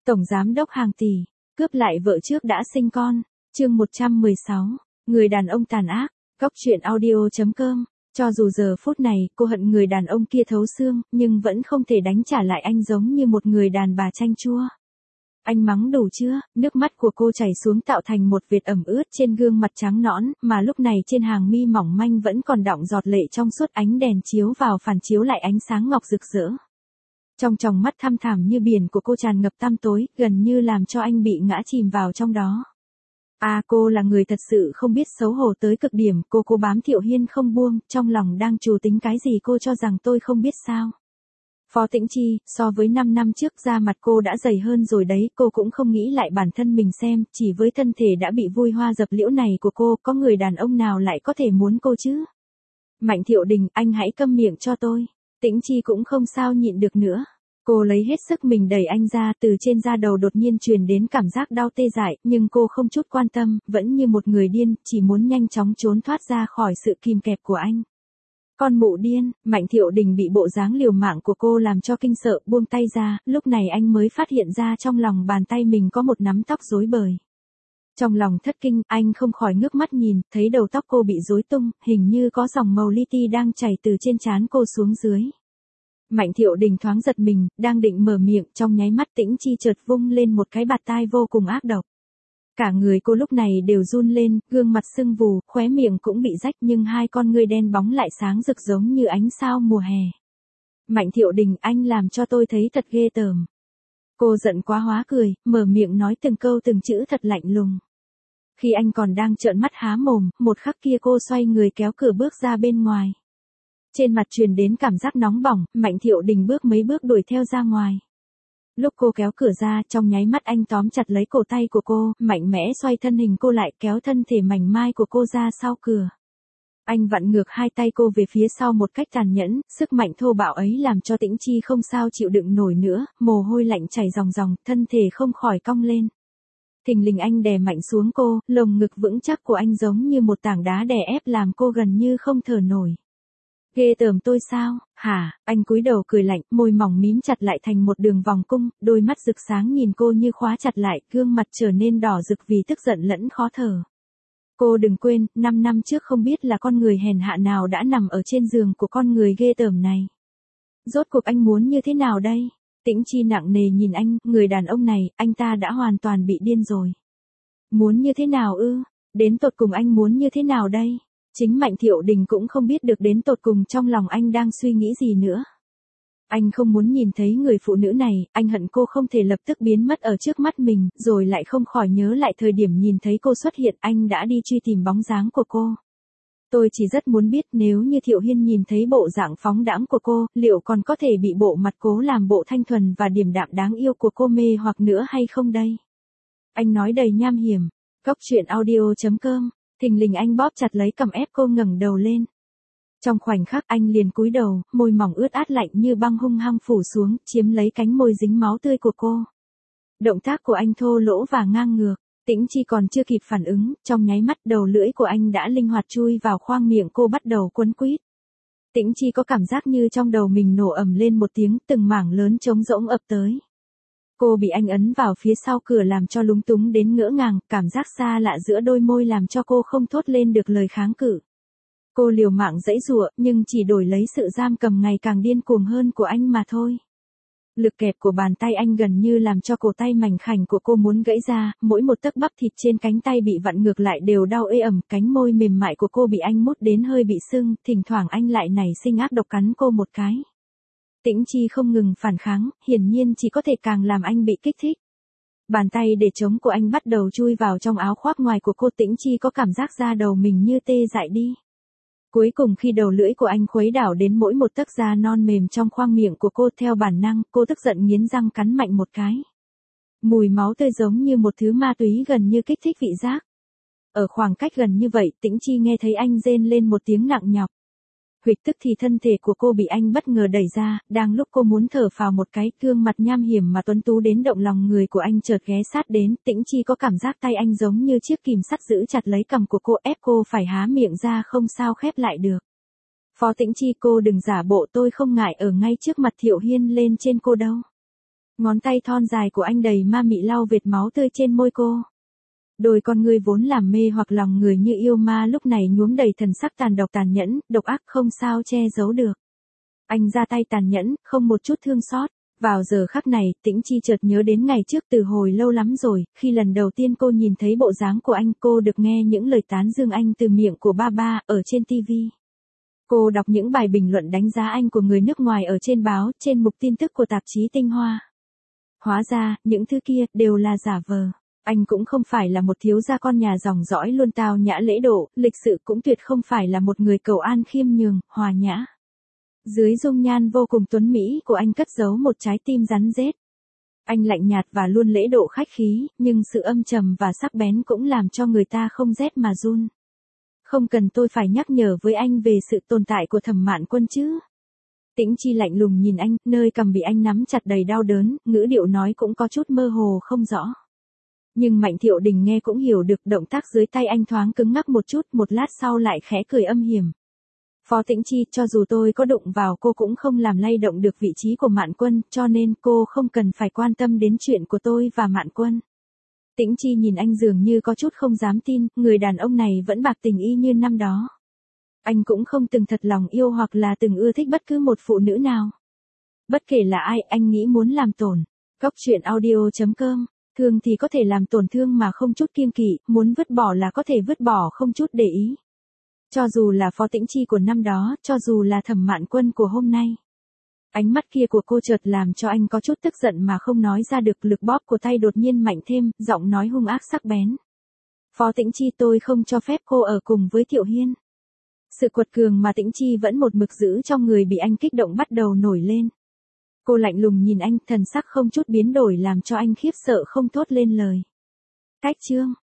Tổng giám đốc hàng tỷ, cướp lại vợ trước đã sinh con. Chương 116. Người đàn ông tàn ác. Góc truyện audio.com. Cho dù giờ phút này cô hận người đàn ông kia thấu xương, nhưng vẫn không thể đánh trả lại anh giống như một người đàn bà chanh chua. Anh mắng đủ chưa? Nước mắt của cô chảy xuống tạo thành một vệt ẩm ướt trên gương mặt trắng nõn, mà lúc này trên hàng mi mỏng manh vẫn còn đọng giọt lệ trong suốt, ánh đèn chiếu vào phản chiếu lại ánh sáng ngọc rực rỡ. Trong tròng mắt thăm thẳm như biển của cô tràn ngập tăm tối, gần như làm cho anh bị ngã chìm vào trong đó. Cô là người thật sự không biết xấu hổ tới cực điểm, cô bám Thiệu Hiên không buông, trong lòng đang trù tính cái gì cô cho rằng tôi không biết sao. Phó Tĩnh Chi, so với 5 năm trước da mặt cô đã dày hơn rồi đấy, cô cũng không nghĩ lại bản thân mình xem, chỉ với thân thể đã bị vui hoa dập liễu này của cô, có người đàn ông nào lại có thể muốn cô chứ? Mạnh Thiệu Đình, anh hãy câm miệng cho tôi. Tĩnh Chi cũng không sao nhịn được nữa. Cô lấy hết sức mình đẩy anh ra, từ trên da đầu đột nhiên truyền đến cảm giác đau tê dại, nhưng cô không chút quan tâm, vẫn như một người điên, chỉ muốn nhanh chóng trốn thoát ra khỏi sự kìm kẹp của anh. Con mụ điên, Mạnh Thiệu Đình bị bộ dáng liều mạng của cô làm cho kinh sợ, buông tay ra, lúc này anh mới phát hiện ra trong lòng bàn tay mình có một nắm tóc rối bời. Trong lòng thất kinh, anh không khỏi ngước mắt nhìn, thấy đầu tóc cô bị rối tung, hình như có dòng màu li ti đang chảy từ trên trán cô xuống dưới. Mạnh Thiệu Đình thoáng giật mình, đang định mở miệng, trong nháy mắt Tĩnh Chi chợt vung lên một cái bạt tai vô cùng ác độc. Cả người cô lúc này đều run lên, gương mặt sưng vù, khóe miệng cũng bị rách, nhưng hai con ngươi đen bóng lại sáng rực giống như ánh sao mùa hè. Mạnh Thiệu Đình, anh làm cho tôi thấy thật ghê tởm. Cô giận quá hóa cười, mở miệng nói từng câu từng chữ thật lạnh lùng. Khi anh còn đang trợn mắt há mồm, một khắc kia cô xoay người kéo cửa bước ra bên ngoài. Trên mặt truyền đến cảm giác nóng bỏng, Mạnh Thiệu Đình bước mấy bước đuổi theo ra ngoài. Lúc cô kéo cửa ra, trong nháy mắt anh tóm chặt lấy cổ tay của cô, mạnh mẽ xoay thân hình cô lại, kéo thân thể mảnh mai của cô ra sau cửa. Anh vặn ngược hai tay cô về phía sau một cách tàn nhẫn, sức mạnh thô bạo ấy làm cho Tĩnh Chi không sao chịu đựng nổi nữa, mồ hôi lạnh chảy ròng ròng, thân thể không khỏi cong lên. Thình lình anh đè mạnh xuống cô, lồng ngực vững chắc của anh giống như một tảng đá đè ép làm cô gần như không thở nổi. Ghê tởm tôi sao, hả? Anh cúi đầu cười lạnh, môi mỏng mím chặt lại thành một đường vòng cung, đôi mắt rực sáng nhìn cô như khóa chặt lại, gương mặt trở nên đỏ rực vì tức giận lẫn khó thở. Cô đừng quên, 5 năm trước không biết là con người hèn hạ nào đã nằm ở trên giường của con người ghê tởm này. Rốt cuộc anh muốn như thế nào đây? Tĩnh Chi nặng nề nhìn anh, người đàn ông này, anh ta đã hoàn toàn bị điên rồi. Muốn như thế nào ư? Đến tột cùng anh muốn như thế nào đây? Chính Mạnh Thiệu Đình cũng không biết được đến tột cùng trong lòng anh đang suy nghĩ gì nữa. Anh không muốn nhìn thấy người phụ nữ này, anh hận cô không thể lập tức biến mất ở trước mắt mình, rồi lại không khỏi nhớ lại thời điểm nhìn thấy cô xuất hiện, anh đã đi truy tìm bóng dáng của cô. Tôi chỉ rất muốn biết nếu như Thiệu Hiên nhìn thấy bộ dạng phóng đãng của cô, liệu còn có thể bị bộ mặt cố làm bộ thanh thuần và điềm đạm đáng yêu của cô mê hoặc nữa hay không đây? Anh nói đầy nham hiểm. Góc truyện audio.com. Thình lình anh bóp chặt lấy cằm ép cô ngẩng đầu lên. Trong khoảnh khắc anh liền cúi đầu, môi mỏng ướt át lạnh như băng hung hăng phủ xuống, chiếm lấy cánh môi dính máu tươi của cô. Động tác của anh thô lỗ và ngang ngược, Tĩnh Chi còn chưa kịp phản ứng, trong nháy mắt đầu lưỡi của anh đã linh hoạt chui vào khoang miệng cô bắt đầu quấn quýt. Tĩnh Chi có cảm giác như trong đầu mình nổ ầm lên một tiếng, từng mảng lớn trống rỗng ập tới. Cô bị anh ấn vào phía sau cửa làm cho lúng túng đến ngỡ ngàng, cảm giác xa lạ giữa đôi môi làm cho cô không thốt lên được lời kháng cự. Cô liều mạng giãy giụa, nhưng chỉ đổi lấy sự giam cầm ngày càng điên cuồng hơn của anh mà thôi. Lực kẹp của bàn tay anh gần như làm cho cổ tay mảnh khảnh của cô muốn gãy ra, mỗi một tấc bắp thịt trên cánh tay bị vặn ngược lại đều đau ê ẩm, cánh môi mềm mại của cô bị anh mút đến hơi bị sưng, thỉnh thoảng anh lại nảy sinh ác độc cắn cô một cái. Tĩnh Chi không ngừng phản kháng, hiển nhiên chỉ có thể càng làm anh bị kích thích. Bàn tay để trống của anh bắt đầu chui vào trong áo khoác ngoài của cô, Tĩnh Chi có cảm giác da đầu mình như tê dại đi. Cuối cùng khi đầu lưỡi của anh khuấy đảo đến mỗi một tấc da non mềm trong khoang miệng của cô, theo bản năng, cô tức giận nghiến răng cắn mạnh một cái. Mùi máu tươi giống như một thứ ma túy gần như kích thích vị giác. Ở khoảng cách gần như vậy, Tĩnh Chi nghe thấy anh rên lên một tiếng nặng nhọc. Huỵch tức thì thân thể của cô bị anh bất ngờ đẩy ra, đang lúc cô muốn thở phào một cái, gương mặt nham hiểm mà tuấn tú đến động lòng người của anh chợt ghé sát đến, Tĩnh Chi có cảm giác tay anh giống như chiếc kìm sắt giữ chặt lấy cằm của cô, ép cô phải há miệng ra không sao khép lại được. Phó Tĩnh Chi, cô đừng giả bộ, tôi không ngại ở ngay trước mặt Thiệu Hiên lên trên cô đâu. Ngón tay thon dài của anh đầy ma mị lau vệt máu tươi trên môi cô. Đôi con ngươi vốn làm mê hoặc lòng người như yêu ma lúc này nhuốm đầy thần sắc tàn độc tàn nhẫn, độc ác không sao che giấu được. Anh ra tay tàn nhẫn, không một chút thương xót. Vào giờ khắc này, Tĩnh Chi chợt nhớ đến ngày trước từ hồi lâu lắm rồi, khi lần đầu tiên cô nhìn thấy bộ dáng của anh, cô được nghe những lời tán dương anh từ miệng của ba ba, ở trên TV. Cô đọc những bài bình luận đánh giá anh của người nước ngoài ở trên báo, trên mục tin tức của tạp chí Tinh Hoa. Hóa ra, những thứ kia, đều là giả vờ. Anh cũng không phải là một thiếu gia con nhà dòng dõi luôn tao nhã lễ độ, lịch sự cũng tuyệt không phải là một người cầu an khiêm nhường, hòa nhã. Dưới dung nhan vô cùng tuấn mỹ của anh cất giấu một trái tim rắn rết. Anh lạnh nhạt và luôn lễ độ khách khí, nhưng sự âm trầm và sắc bén cũng làm cho người ta không rét mà run. Không cần tôi phải nhắc nhở với anh về sự tồn tại của Thẩm Mạn Quân chứ. Tĩnh Chi lạnh lùng nhìn anh, nơi cằm bị anh nắm chặt đầy đau đớn, ngữ điệu nói cũng có chút mơ hồ không rõ. Nhưng Mạnh Thiệu Đình nghe cũng hiểu được, động tác dưới tay anh thoáng cứng ngắc một chút, một lát sau lại khẽ cười âm hiểm. Phó Tĩnh Chi, cho dù tôi có đụng vào cô cũng không làm lay động được vị trí của Mạn Quân, cho nên cô không cần phải quan tâm đến chuyện của tôi và Mạn Quân. Tĩnh Chi nhìn anh dường như có chút không dám tin, người đàn ông này vẫn bạc tình y như năm đó. Anh cũng không từng thật lòng yêu hoặc là từng ưa thích bất cứ một phụ nữ nào. Bất kể là ai, anh nghĩ muốn làm tổn. Góc truyện audio.com, thương thì có thể làm tổn thương mà không chút kiêng kỵ, muốn vứt bỏ là có thể vứt bỏ không chút để ý. Cho dù là Phó Tĩnh Chi của năm đó, cho dù là Thẩm Mạn Quân của hôm nay. Ánh mắt kia của cô chợt làm cho anh có chút tức giận mà không nói ra được, lực bóp của tay đột nhiên mạnh thêm, giọng nói hung ác sắc bén. Phó Tĩnh Chi, tôi không cho phép cô ở cùng với Thiệu Hiên. Sự quật cường mà Tĩnh Chi vẫn một mực giữ trong người bị anh kích động bắt đầu nổi lên. Cô lạnh lùng nhìn anh, thần sắc không chút biến đổi làm cho anh khiếp sợ không thốt lên lời. Cách chương